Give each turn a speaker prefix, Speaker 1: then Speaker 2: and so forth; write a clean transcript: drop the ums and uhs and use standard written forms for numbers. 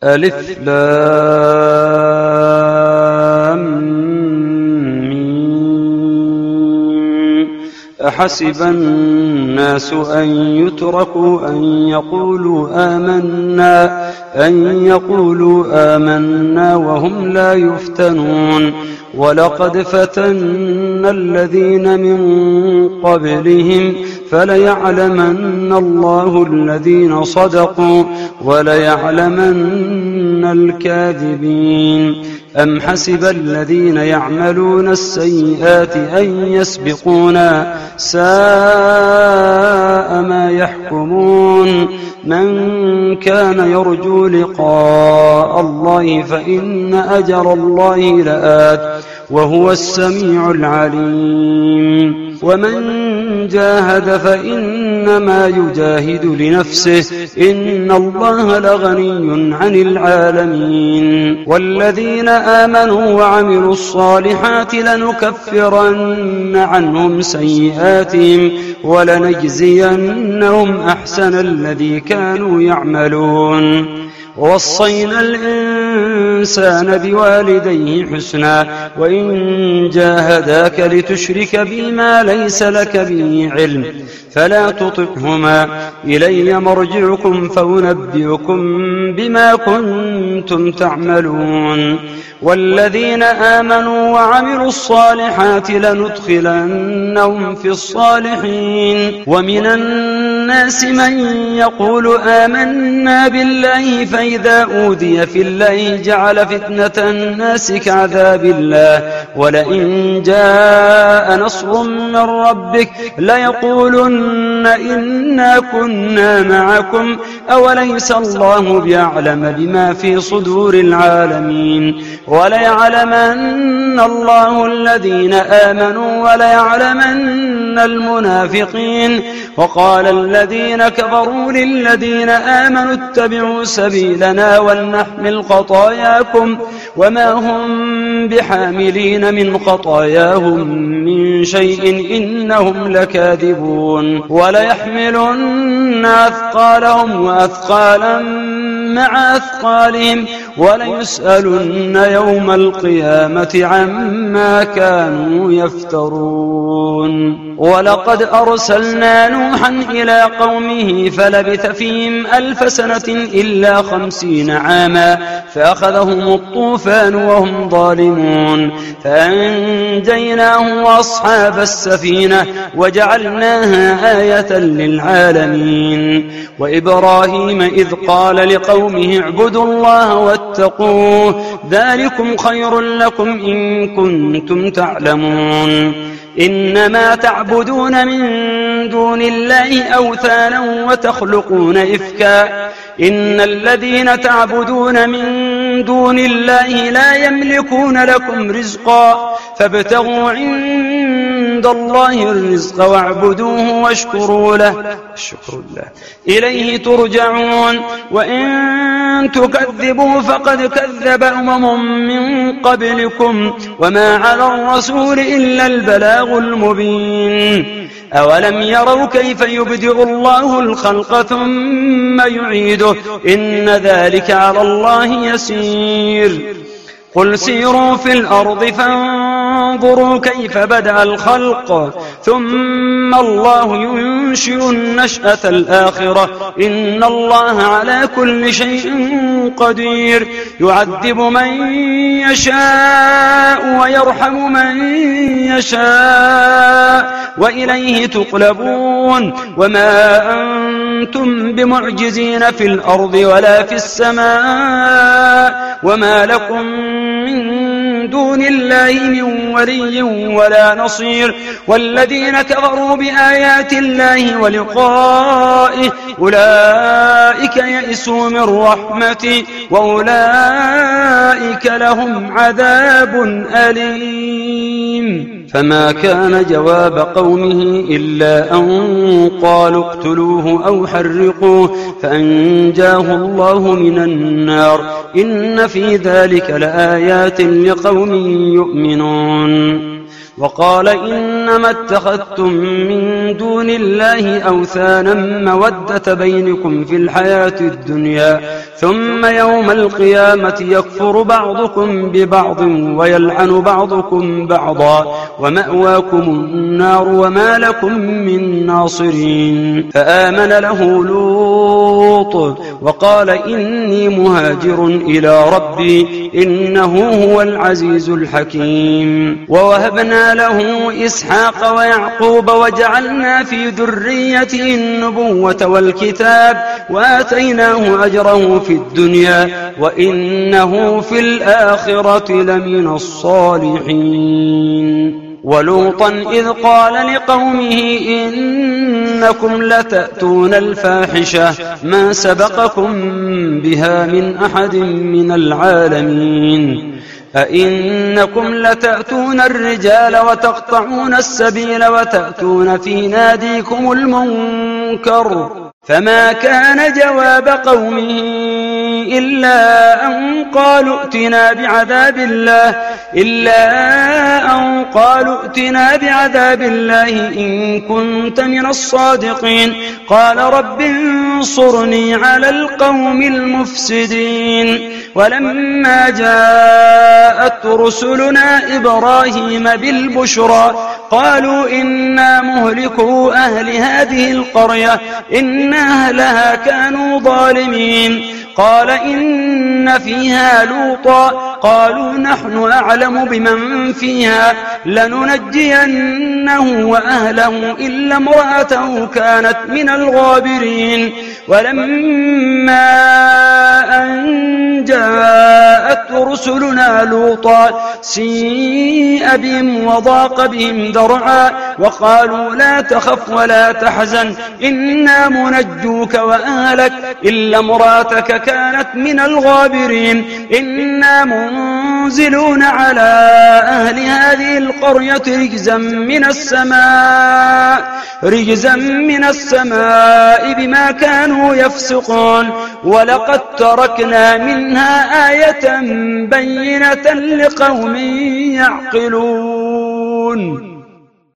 Speaker 1: ألف لام ميم. أحسب الناس أن يتركوا أن يقولوا آمنا وهم لا يفتنون. ولقد فتنا الذين من قبلهم فليعلمن الله الذين صدقوا وليعلمن الكاذبين. أم حسب الذين يعملون السيئات أن يسبقونا ساء ما يحكمون. من كان يرجو لقاء الله فإن أجر الله لآت وهو السميع العليم. ومن جاهد فإنما يجاهد لنفسه إن الله لغني عن العالمين. والذين آمنوا وعملوا الصالحات لنكفرن عنهم سيئاتهم ولنجزينهم أحسن الذي كانوا يعملون. ووصينا الإنسان بوالديه حسنا وإن جاهداك لتشرك بي ما ليس لك به علم فلا تطعهما إلي مرجعكم فأنبئكم بما كنتم تعملون. والذين آمنوا وعملوا الصالحات لندخلنهم في الصالحين. ومن الناس من يقول آمنا بالله فإذا أوذي في الله جعل فتنة الناس كعذاب الله ولئن جاء نصر من ربك ليقولن إنا كنا معكم أوليس الله بيعلم بما في صدور العالمين. وليعلمن الله الذين آمنوا وليعلمن المنافقين. وقال الذين كفروا للذين آمنوا اتبعوا سبيلنا ولنحمل خطاياكم وما هم بحاملين من خطاياهم من شيء إنهم لكاذبون. وليحملن أثقالهم وأثقالا مع أثقالهم وليسألن يوم القيامة عما كانوا يفترون. ولقد أرسلنا نوحا إلى قومه فلبث فيهم 1000 سنة إلا 50 عاما فأخذهم الطوفان وهم ظالمون فأنجيناه وأصحاب السفينة وجعلناها آية للعالمين. وإبراهيم إذ قال لقومه اعبدوا الله واتقوه ذلكم خير لكم إن كنتم تعلمون. إنما تعبدون من دون الله أوثانا وتخلقون إفكا إن الذين تعبدون من دون الله لا يملكون لكم رزقا فابتغوا عند الله الرزق واعبدوه واشكروا له إليه ترجعون. وإن تكذبوا فقد كذب من قبلكم وما على الرسول إلا البلاغ المبين. أولم يروا كيف يبدئ الله الخلق ثم يعيده إن ذلك على الله يسير. قل سيروا في الأرض فانظروا كيف بدأ الخلق ثم الله ينشئ النشأة الآخرة إن الله على كل شيء قدير. يعذب من يشاء ويرحم من يشاء وإليه تقلبون. وما أنتم بمعجزين في الأرض ولا في السماء وما لكم من دون الله من ولي ولا نصير. والذين كفروا بآيات الله ولقائه أولئك يئسوا من رحمتي وأولئك لهم عذاب أليم. فما كان جواب قومه إلا أن قالوا اقتلوه أو حرقوه فأنجاه الله من النار إن في ذلك لآيات لقوم يؤمنون. وقال إنما اتخذتم من دون الله أوثانا مودة بينكم في الحياة الدنيا ثم يوم القيامة يكفر بعضكم ببعض ويلعن بعضكم بعضا ومأواكم النار وما لكم من ناصرين. فآمن له لوط وقال إني مهاجر إلى ربي إنه هو العزيز الحكيم. ووهبنا له إسحاق ويعقوب وجعلنا في ذريته النبوة والكتاب وآتيناه أجره في الدنيا وإنه في الآخرة لمن الصالحين. ولوطا إذ قال لقومه إنكم لتأتون الفاحشة ما سبقكم بها من أحد من العالمين أئنكم لتأتون الرجال وتقطعون السبيل وتأتون في ناديكم المنكر. فما كان جواب قومه إلا أن قالوا ائتنا بعذاب الله إن كنت من الصادقين. قال رب انصرني على القوم المفسدين. ولما جاءت رسلنا إبراهيم بالبشرى قالوا إنا مهلكو أهل هذه القرية إن أهلها كانوا ظالمين. قال إن فيها لوطا قالوا نحن أعلم بمن فيها لننجينه وأهله إلا امرأته كانت من الغابرين. ولما أن جاءت رسلنا لوطا سيء بهم وضاق بهم ذرعا وقالوا لا تخف ولا تحزن إنا منجوك وأهلك إلا امرأتك كانت من الغابرين. إنا منزلون على أهل هذه القرية رجزا من السماء بما كانوا يفسقون. ولقد تركنا منها آية بينة لقوم يعقلون.